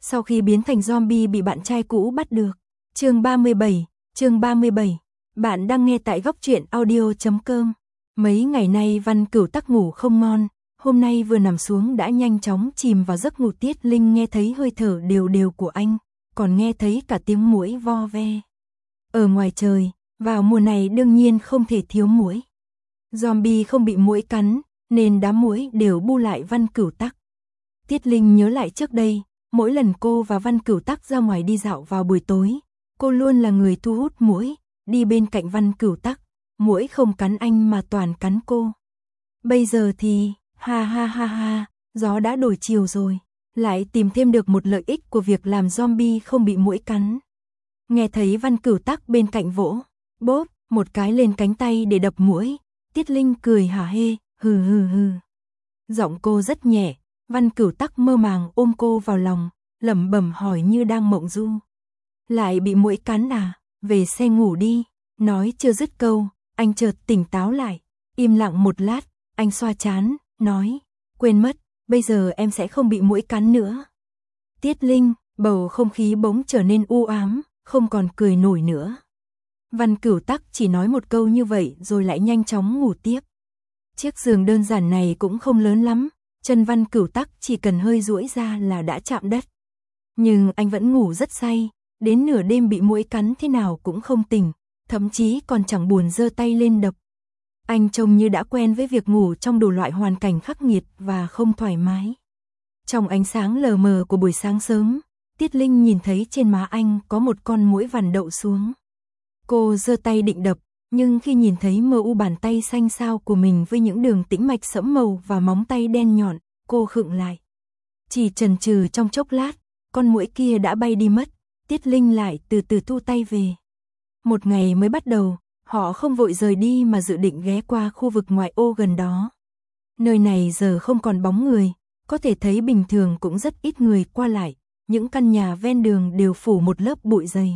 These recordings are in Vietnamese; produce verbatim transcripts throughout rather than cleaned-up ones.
sau khi biến thành zombie bị bạn trai cũ bắt được. Chương ba mươi bảy, chương ba mươi bảy. Bạn đang nghe tại góc truyện audio chấm com. Mấy ngày nay Văn Cửu Tắc ngủ không ngon, hôm nay vừa nằm xuống đã nhanh chóng chìm vào giấc ngủ. Tiết Linh nghe thấy hơi thở đều đều của anh, còn nghe thấy cả tiếng muỗi vo ve. Ở ngoài trời, vào mùa này đương nhiên không thể thiếu muỗi. Zombie không bị muỗi cắn, nên đám muỗi đều bu lại Văn Cửu Tắc. Tiết Linh nhớ lại trước đây, mỗi lần cô và Văn Cửu Tắc ra ngoài đi dạo vào buổi tối, cô luôn là người thu hút muỗi, đi bên cạnh Văn Cửu Tắc, muỗi không cắn anh mà toàn cắn cô. Bây giờ thì, ha ha ha ha, gió đã đổi chiều rồi, lại tìm thêm được một lợi ích của việc làm zombie không bị muỗi cắn. Nghe thấy Văn Cửu Tắc bên cạnh vỗ, bốp, một cái lên cánh tay để đập muỗi, Tiết Linh cười hả hê, hừ hừ hừ. Giọng cô rất nhẹ, Văn Cửu Tắc mơ màng ôm cô vào lòng, lẩm bẩm hỏi như đang mộng du. Lại bị muỗi cắn à, về xe ngủ đi. Nói chưa dứt câu, anh chợt tỉnh táo lại, im lặng một lát, anh xoa trán, nói, quên mất, bây giờ em sẽ không bị muỗi cắn nữa. Tiết Linh, bầu không khí bỗng trở nên u ám, không còn cười nổi nữa. Văn Cửu Tắc chỉ nói một câu như vậy rồi lại nhanh chóng ngủ tiếp. Chiếc giường đơn giản này cũng không lớn lắm, chân Văn Cửu Tắc chỉ cần hơi duỗi ra là đã chạm đất. Nhưng anh vẫn ngủ rất say, đến nửa đêm bị muỗi cắn thế nào cũng không tỉnh, thậm chí còn chẳng buồn giơ tay lên đập. Anh trông như đã quen với việc ngủ trong đủ loại hoàn cảnh khắc nghiệt và không thoải mái. Trong ánh sáng lờ mờ của buổi sáng sớm, Tiết Linh nhìn thấy trên má anh có một con muỗi vằn đậu xuống. Cô giơ tay định đập, nhưng khi nhìn thấy mờ u bàn tay xanh xao của mình với những đường tĩnh mạch sẫm màu và móng tay đen nhọn, cô khựng lại. Chỉ chần chừ trong chốc lát, con muỗi kia đã bay đi mất, Tiết Linh lại từ từ thu tay về. Một ngày mới bắt đầu, họ không vội rời đi mà dự định ghé qua khu vực ngoại ô gần đó. Nơi này giờ không còn bóng người, có thể thấy bình thường cũng rất ít người qua lại, những căn nhà ven đường đều phủ một lớp bụi dày.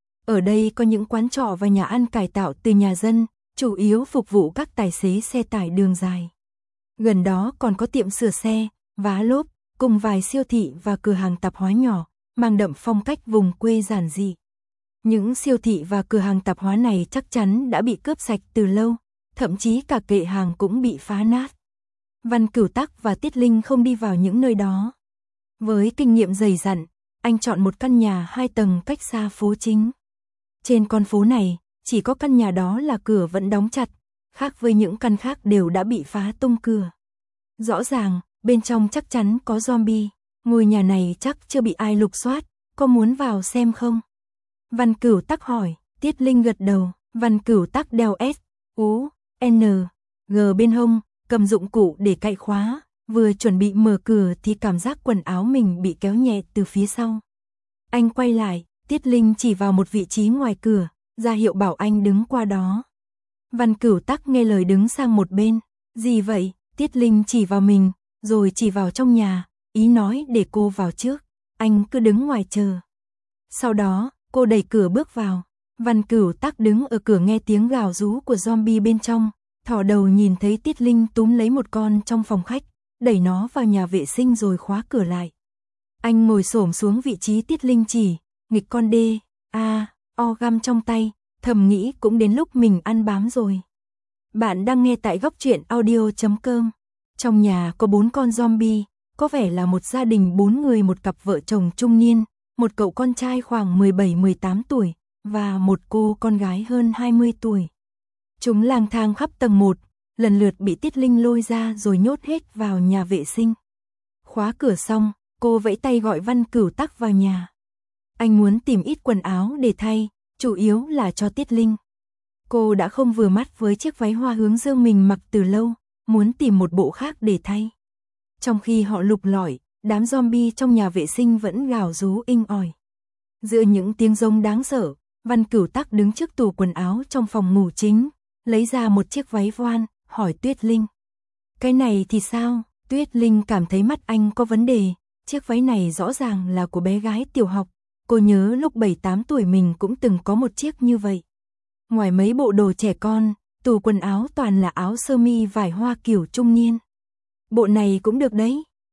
Ở đây có những quán trọ và nhà ăn cải tạo từ nhà dân, chủ yếu phục vụ các tài xế xe tải đường dài. Gần đó còn có tiệm sửa xe, vá lốp, cùng vài siêu thị và cửa hàng tạp hóa nhỏ, mang đậm phong cách vùng quê giản dị. Những siêu thị và cửa hàng tạp hóa này chắc chắn đã bị cướp sạch từ lâu, thậm chí cả kệ hàng cũng bị phá nát. Văn Cửu Tắc và Tiết Linh không đi vào những nơi đó. Với kinh nghiệm dày dặn, anh chọn một căn nhà hai tầng cách xa phố chính. Trên con phố này, chỉ có căn nhà đó là cửa vẫn đóng chặt, khác với những căn khác đều đã bị phá tung cửa. Rõ ràng, bên trong chắc chắn có zombie, ngôi nhà này chắc chưa bị ai lục soát, có muốn vào xem không? Văn Cửu Tắc hỏi, Tiết Linh gật đầu, Văn Cửu Tắc đeo S, U, N, G bên hông, cầm dụng cụ để cạy khóa, vừa chuẩn bị mở cửa thì cảm giác quần áo mình bị kéo nhẹ từ phía sau. Anh quay lại, Tiết Linh chỉ vào một vị trí ngoài cửa, ra hiệu bảo anh đứng qua đó. Văn Cửu Tắc nghe lời đứng sang một bên, gì vậy? Tiết Linh chỉ vào mình, rồi chỉ vào trong nhà, ý nói để cô vào trước, anh cứ đứng ngoài chờ. Sau đó, cô đẩy cửa bước vào, Văn Cửu Tắc đứng ở cửa nghe tiếng gào rú của zombie bên trong, thò đầu nhìn thấy Tiết Linh túm lấy một con trong phòng khách, đẩy nó vào nhà vệ sinh rồi khóa cửa lại. Anh ngồi xổm xuống vị trí Tiết Linh chỉ, nghịch con đê, a, o găm trong tay, thầm nghĩ cũng đến lúc mình ăn bám rồi. Bạn đang nghe tại góc truyện audio chấm com. Trong nhà có bốn con zombie, có vẻ là một gia đình bốn người, một cặp vợ chồng trung niên, một cậu con trai khoảng mười bảy mười tám tuổi, và một cô con gái hơn hai mươi tuổi. Chúng lang thang khắp tầng một, lần lượt bị Tiết Linh lôi ra rồi nhốt hết vào nhà vệ sinh. Khóa cửa xong, cô vẫy tay gọi Văn Cửu Tắc vào nhà. Anh muốn tìm ít quần áo để thay, chủ yếu là cho Tiết Linh. Cô đã không vừa mắt với chiếc váy hoa hướng dương mình mặc từ lâu, muốn tìm một bộ khác để thay. Trong khi họ lục lọi, đám zombie trong nhà vệ sinh vẫn gào rú inh ỏi. Giữa những tiếng rống đáng sợ, Văn Cửu Tắc đứng trước tủ quần áo trong phòng ngủ chính, lấy ra một chiếc váy voan, hỏi Tuyết Linh. Cái này thì sao? Tuyết Linh cảm thấy mắt anh có vấn đề, chiếc váy này rõ ràng là của bé gái tiểu học. Cô nhớ lúc bảy tám tuổi mình cũng từng có một chiếc như vậy. Ngoài mấy bộ đồ trẻ con, tủ quần áo toàn là áo sơ mi vải hoa kiểu trung niên. Bộ này cũng được đấy.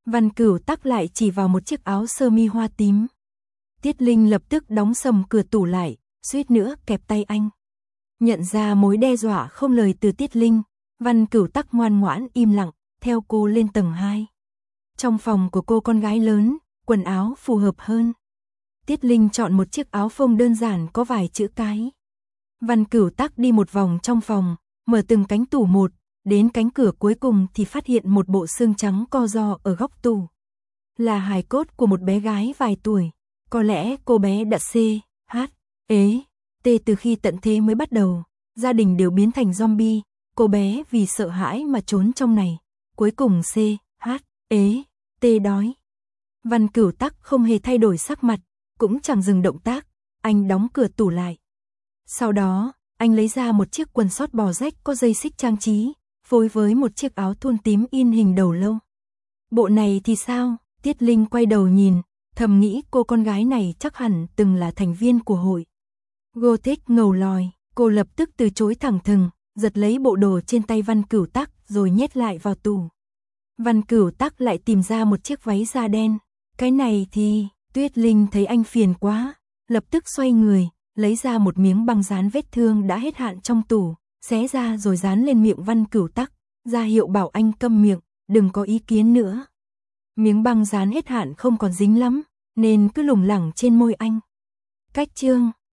Văn Cửu Tắc lại chỉ vào một chiếc áo sơ mi hoa tím. Tiết Linh lập tức đóng sầm cửa tủ lại, suýt nữa kẹp tay anh. Nhận ra mối đe dọa không lời từ Tiết Linh, Văn Cửu Tắc ngoan ngoãn im lặng, theo cô lên tầng hai. Trong phòng của cô con gái lớn, quần áo phù hợp hơn. Tiết Linh chọn một chiếc áo phông đơn giản có vài chữ cái. Văn Cửu Tắc đi một vòng trong phòng, mở từng cánh tủ một, đến cánh cửa cuối cùng thì phát hiện một bộ xương trắng co ro ở góc tủ. Là hài cốt của một bé gái vài tuổi, có lẽ cô bé đã C, H, ế, T từ khi tận thế mới bắt đầu, gia đình đều biến thành zombie, cô bé vì sợ hãi mà trốn trong này, cuối cùng C, H, ế, T đói. Văn Cửu Tắc không hề thay đổi sắc mặt, cũng chẳng dừng động tác, anh đóng cửa tủ lại. Sau đó, anh lấy ra một chiếc quần sót bò rách có dây xích trang trí, phối với một chiếc áo thun tím in hình đầu lâu. Bộ này thì sao? Tiết Linh quay đầu nhìn, thầm nghĩ cô con gái này chắc hẳn từng là thành viên của hội Gothic ngầu lòi. Cô lập tức từ chối thẳng thừng, giật lấy bộ đồ trên tay Văn Cửu Tắc rồi nhét lại vào tủ. Văn Cửu Tắc lại tìm ra một chiếc váy da đen. Cái này thì, Tuyết Linh thấy anh phiền quá, lập tức xoay người, lấy ra một miếng băng dán vết thương đã hết hạn trong tủ, xé ra rồi dán lên miệng Văn Cửu Tắc, ra hiệu bảo anh câm miệng, đừng có ý kiến nữa. Miếng băng dán hết hạn không còn dính lắm, nên cứ lủng lẳng trên môi anh. Cách chương